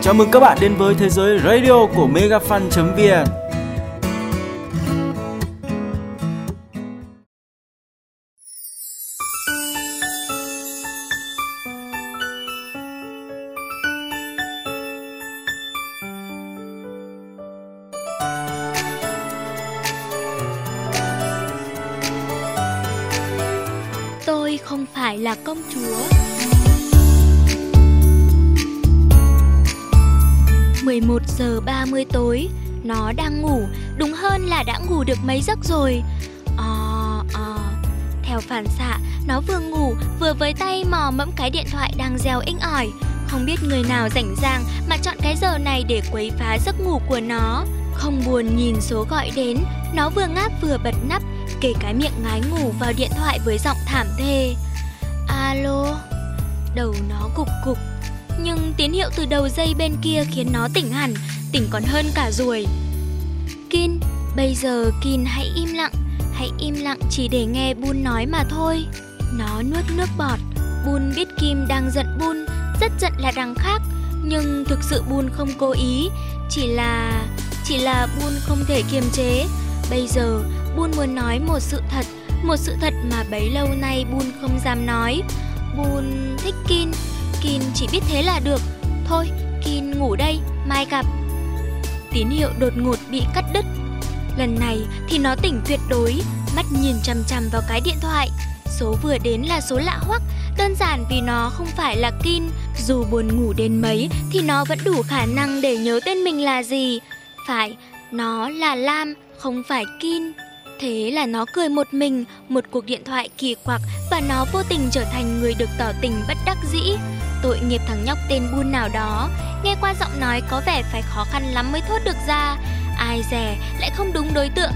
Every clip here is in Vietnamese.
Chào mừng các bạn đến với thế giới radio của megafan.vn. Tôi không phải là công chúa. 11 giờ 30 tối, nó đang ngủ, đúng hơn là đã ngủ được mấy giấc rồi. Theo phản xạ, nó vừa ngủ vừa với tay mò mẫm cái điện thoại đang reo inh ỏi. Không biết người nào rảnh rang mà chọn cái giờ này để quấy phá giấc ngủ của nó. Không buồn nhìn số gọi đến, nó vừa ngáp vừa bật nắp, kề cái miệng ngái ngủ vào điện thoại với giọng thảm thê. Alo. Đầu nó cục cục, nhưng tín hiệu từ đầu dây bên kia khiến nó tỉnh hẳn, tỉnh còn hơn cả ruồi. Kin, bây giờ Kin hãy im lặng chỉ để nghe Bun nói mà thôi. Nó nuốt nước bọt. Bun biết Kim đang giận Bun, rất giận là đằng khác, nhưng thực sự Bun không cố ý, chỉ là Bun không thể kiềm chế. Bây giờ Bun muốn nói một sự thật mà bấy lâu nay Bun không dám nói. Bun thích Kin, Kin chỉ biết thế là được. Thôi, Kin ngủ đây, mai gặp. Tín hiệu đột ngột bị cắt đứt. Lần này thì nó tỉnh tuyệt đối, mắt nhìn chằm chằm vào cái điện thoại. Số vừa đến là số lạ hoắc, đơn giản vì nó không phải là Kin. Dù buồn ngủ đến mấy thì nó vẫn đủ khả năng để nhớ tên mình là gì. Phải, nó là Lam, không phải Kin. Thế là nó cười một mình, một cuộc điện thoại kỳ quặc và nó vô tình trở thành người được tỏ tình bất đắc dĩ. Tội nghiệp thằng nhóc tên Bun nào đó, nghe qua giọng nói có vẻ phải khó khăn lắm mới thốt được ra. Ai dè lại không đúng đối tượng.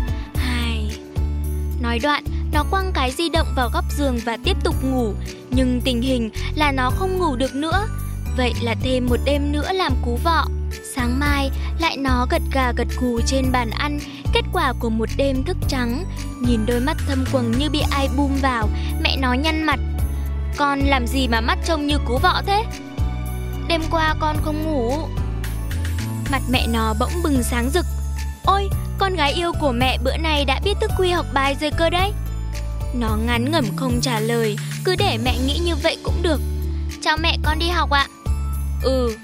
Nói đoạn, nó quăng cái di động vào góc giường và tiếp tục ngủ. Nhưng tình hình là nó không ngủ được nữa. Vậy là thêm một đêm nữa làm cú vọ. Sáng mai lại nó gật gà gật gù trên bàn ăn, kết quả của một đêm thức trắng. Nhìn đôi mắt thâm quầng như bị ai bum vào, mẹ nó nhăn mặt. Con làm gì mà mắt trông như cú vọ thế? Đêm qua con không ngủ. Mặt mẹ nó bỗng bừng sáng rực. Ôi, con gái yêu của mẹ bữa nay đã biết thức khuya học bài rồi cơ đấy. Nó ngán ngẩm không trả lời, cứ để mẹ nghĩ như vậy cũng được. Chào mẹ, con đi học ạ. Ừ.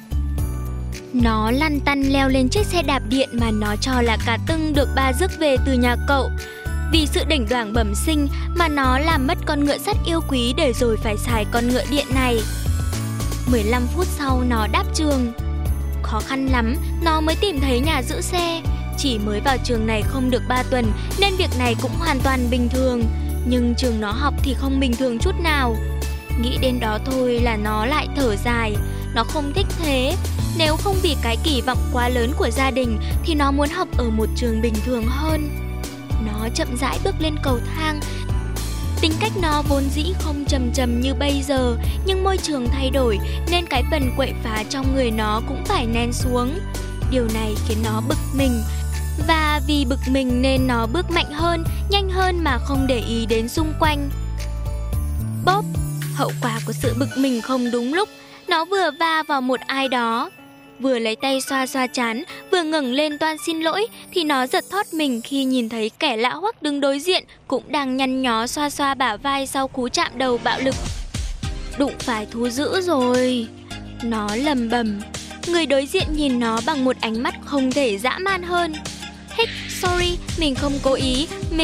Nó lăn tăn leo lên chiếc xe đạp điện mà nó cho là cả tưng được ba rước về từ nhà cậu. Vì sự đỉnh đoảng bẩm sinh mà nó làm mất con ngựa sắt yêu quý để rồi phải xài con ngựa điện này. 15 phút sau nó đáp trường. Khó khăn lắm nó mới tìm thấy nhà giữ xe. Chỉ mới vào trường này không được 3 tuần nên việc này cũng hoàn toàn bình thường. Nhưng trường nó học thì không bình thường chút nào. Nghĩ đến đó thôi là nó lại thở dài. Nó không thích thế. Nếu không vì cái kỳ vọng quá lớn của gia đình thì nó muốn học ở một trường bình thường hơn. Nó chậm rãi bước lên cầu thang. Tính cách nó vốn dĩ không trầm trầm như bây giờ, nhưng môi trường thay đổi nên cái phần quậy phá trong người nó cũng phải nén xuống. Điều này khiến nó bực mình. Và vì bực mình nên nó bước mạnh hơn, nhanh hơn mà không để ý đến xung quanh. Bóp! Hậu quả của sự bực mình không đúng lúc. Nó vừa va vào một ai đó. Vừa lấy tay xoa xoa trán, vừa ngẩng lên toan xin lỗi thì nó giật thót mình khi nhìn thấy kẻ lạ hoắc đứng đối diện cũng đang nhăn nhó xoa xoa bả vai sau cú chạm đầu bạo lực. Đụng phải thú dữ rồi. Nó lầm bầm. Người đối diện nhìn nó bằng một ánh mắt không thể dã man hơn. Sorry, mình không cố ý,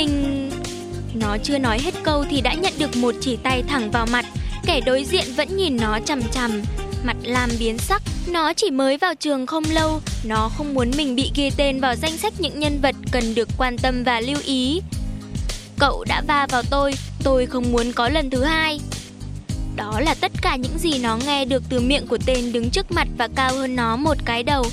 Nó chưa nói hết câu thì đã nhận được một chỉ tay thẳng vào mặt. Kẻ đối diện vẫn nhìn nó chằm chằm. Mặt Lam biến sắc. Nó chỉ mới vào trường không lâu. Nó không muốn mình bị ghi tên vào danh sách những nhân vật cần được quan tâm và lưu ý. Cậu đã va vào tôi không muốn có lần thứ hai. Đó là tất cả những gì nó nghe được từ miệng của tên đứng trước mặt và cao hơn nó một cái đầu.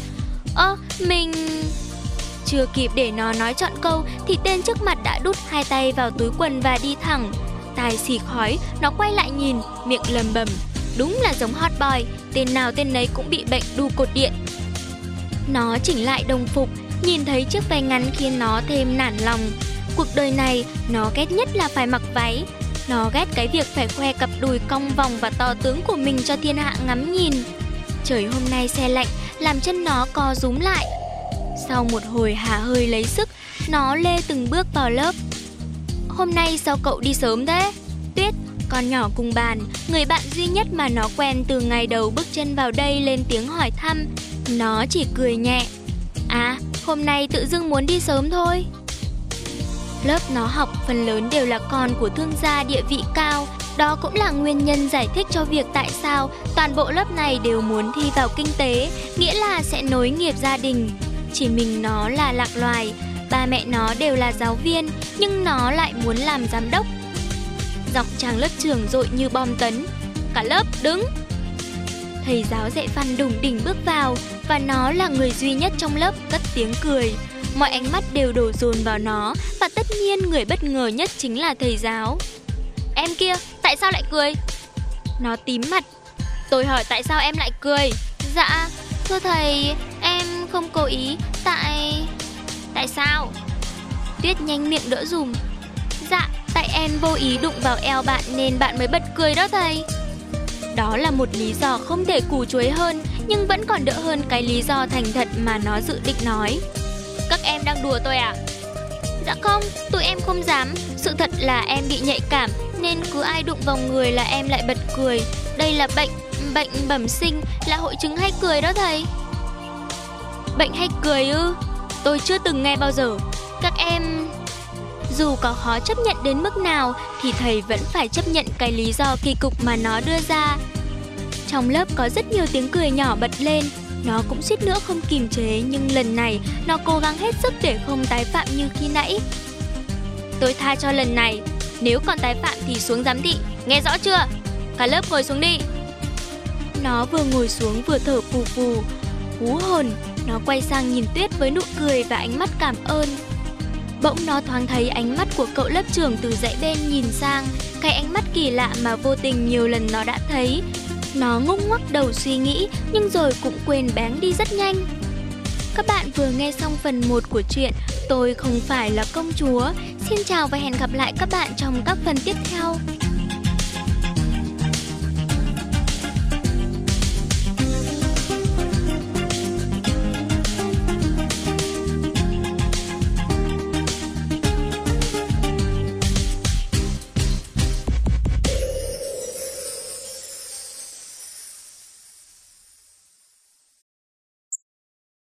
Chưa kịp để nó nói trọn câu thì tên trước mặt đã đút hai tay vào túi quần và đi thẳng. Tai xì khói, nó quay lại nhìn, miệng lầm bầm. Đúng là giống hot boy, tên nào tên nấy cũng bị bệnh đu cột điện. Nó chỉnh lại đồng phục, nhìn thấy chiếc váy ngắn khiến nó thêm nản lòng. Cuộc đời này, nó ghét nhất là phải mặc váy. Nó ghét cái việc phải khoe cặp đùi cong vòng và to tướng của mình cho thiên hạ ngắm nhìn. Trời hôm nay se lạnh, làm chân nó co rúm lại. Sau một hồi há hơi lấy sức, nó lê từng bước vào lớp. Hôm nay sao cậu đi sớm thế? Tuyết, con nhỏ cùng bàn, người bạn duy nhất mà nó quen từ ngày đầu bước chân vào đây lên tiếng hỏi thăm. Nó chỉ cười nhẹ. À, hôm nay tự dưng muốn đi sớm thôi. Lớp nó học phần lớn đều là con của thương gia địa vị cao. Đó cũng là nguyên nhân giải thích cho việc tại sao toàn bộ lớp này đều muốn thi vào kinh tế, nghĩa là sẽ nối nghiệp gia đình. Chỉ mình nó là lạc loài, ba mẹ nó đều là giáo viên, nhưng nó lại muốn làm giám đốc. Giọng chàng lớp trưởng dội như bom tấn. Cả lớp đứng! Thầy giáo dạy văn đùng đỉnh bước vào, và nó là người duy nhất trong lớp cất tiếng cười. Mọi ánh mắt đều đổ dồn vào nó, và tất nhiên người bất ngờ nhất chính là thầy giáo. Em kia, tại sao lại cười? Nó tím mặt. Tôi hỏi tại sao em lại cười? Dạ, thưa thầy, em không cố ý, Tại sao? Tuyết nhanh miệng đỡ dùm. Dạ, tại em vô ý đụng vào eo bạn nên bạn mới bật cười đó thầy. Đó là một lý do không thể củ chuối hơn, nhưng vẫn còn đỡ hơn cái lý do thành thật mà nó dự định nói. Các em đang đùa tôi à? Dạ không, tụi em không dám. Sự thật là em bị nhạy cảm, nên cứ ai đụng vào người là em lại bật cười. Đây là bệnh bẩm sinh, là hội chứng hay cười đó thầy. Bệnh hay cười ư? Tôi chưa từng nghe bao giờ. Các em... Dù có khó chấp nhận đến mức nào thì thầy vẫn phải chấp nhận cái lý do kỳ cục mà nó đưa ra. Trong lớp có rất nhiều tiếng cười nhỏ bật lên. Nó cũng suýt nữa không kìm chế, nhưng lần này nó cố gắng hết sức để không tái phạm như khi nãy. Tôi tha cho lần này, nếu còn tái phạm thì xuống giám thị, nghe rõ chưa? Cả lớp ngồi xuống đi. Nó vừa ngồi xuống vừa thở phù phù. Hú hồn, nó quay sang nhìn Tuyết với nụ cười và ánh mắt cảm ơn. Bỗng nó thoáng thấy ánh mắt của cậu lớp trưởng từ dãy bên nhìn sang, cái ánh mắt kỳ lạ mà vô tình nhiều lần nó đã thấy. Nó ngúc ngoắc đầu suy nghĩ, nhưng rồi cũng quên bén đi rất nhanh. Các bạn vừa nghe xong phần 1 của truyện Tôi Không Phải Là Công Chúa. Xin chào và hẹn gặp lại các bạn trong các phần tiếp theo.